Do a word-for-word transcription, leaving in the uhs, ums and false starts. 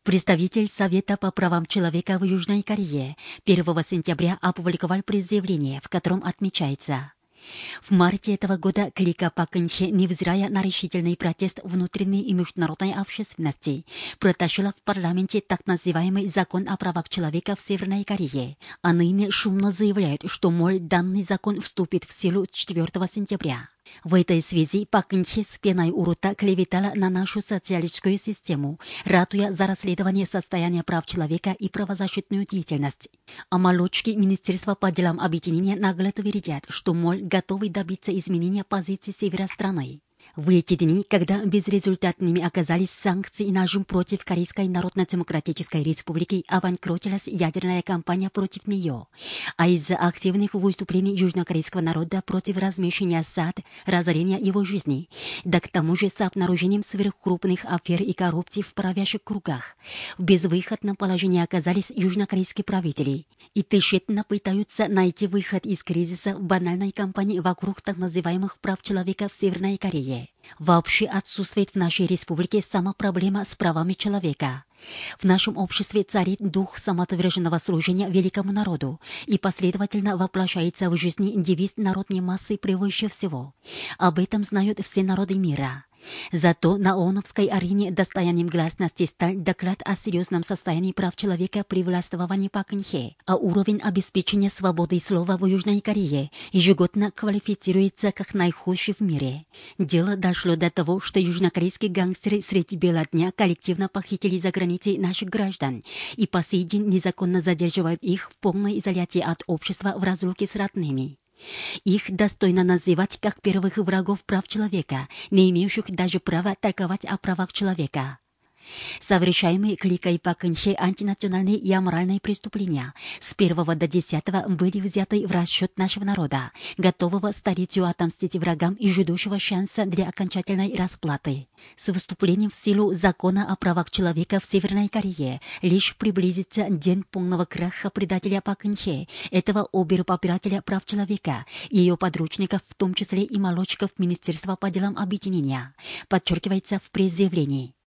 Представитель Совета по правам человека в Южной Корее первого сентября опубликовал пресс-заявление, в котором отмечается: в марте этого года клика Пак Кын Хе, невзирая на решительный протест внутренней и международной общественности, протащила в парламенте так называемый закон о правах человека в Северной Корее. А ныне шумно заявляют, что, мол, данный закон вступит в силу четвёртого сентября. В этой связи Пак Кын Хе с пеной у рта клеветала на нашу социалистическую систему, ратуя за расследование состояния прав человека и правозащитную деятельность. А молодчики Министерства по делам объединения нагло твердят, что, мол, готовы добиться изменения позиции севера страны. В эти дни, когда безрезультатными оказались санкции и нажим против Корейской Народно-Демократической Республики, обанкротилась ядерная кампания против нее. А из-за активных выступлений южнокорейского народа против размещения САД, разорения его жизни, да к тому же с обнаружением сверхкрупных афер и коррупции в правящих кругах, в безвыходном положении оказались южнокорейские правители и тщетно пытаются найти выход из кризиса в банальной кампании вокруг так называемых прав человека в Северной Корее. Вообще отсутствует в нашей республике сама проблема с правами человека. В нашем обществе царит дух самоотверженного служения великому народу и последовательно воплощается в жизни девиз «народной массы превыше всего». Об этом знают все народы мира. Зато на ООНовской арене достоянием гласности стал доклад о серьезном состоянии прав человека при властвовании Пак Кын Хе, а уровень обеспечения свободы слова в Южной Корее ежегодно квалифицируется как наихудший в мире. Дело дошло до того, что южнокорейские гангстеры средь бела дня коллективно похитили за границей наших граждан и по сей день незаконно задерживают их в полной изоляции от общества в разлуке с родными. Их достойно называть как первых врагов прав человека, не имеющих даже права толковать о правах человека. Совершаемые кликой Пак Кын Хе антинациональные и аморальные преступления с первого до десятого были взяты в расчет нашего народа, готового столетию отомстить врагам и ждущего шанса для окончательной расплаты. С вступлением в силу закона о правах человека в Северной Корее лишь приблизится день полного краха предателя Пак Кын Хе, этого обер-попирателя прав человека, и ее подручников, в том числе и молодчиков Министерства по делам объединения, подчеркивается в пресс-заявлении.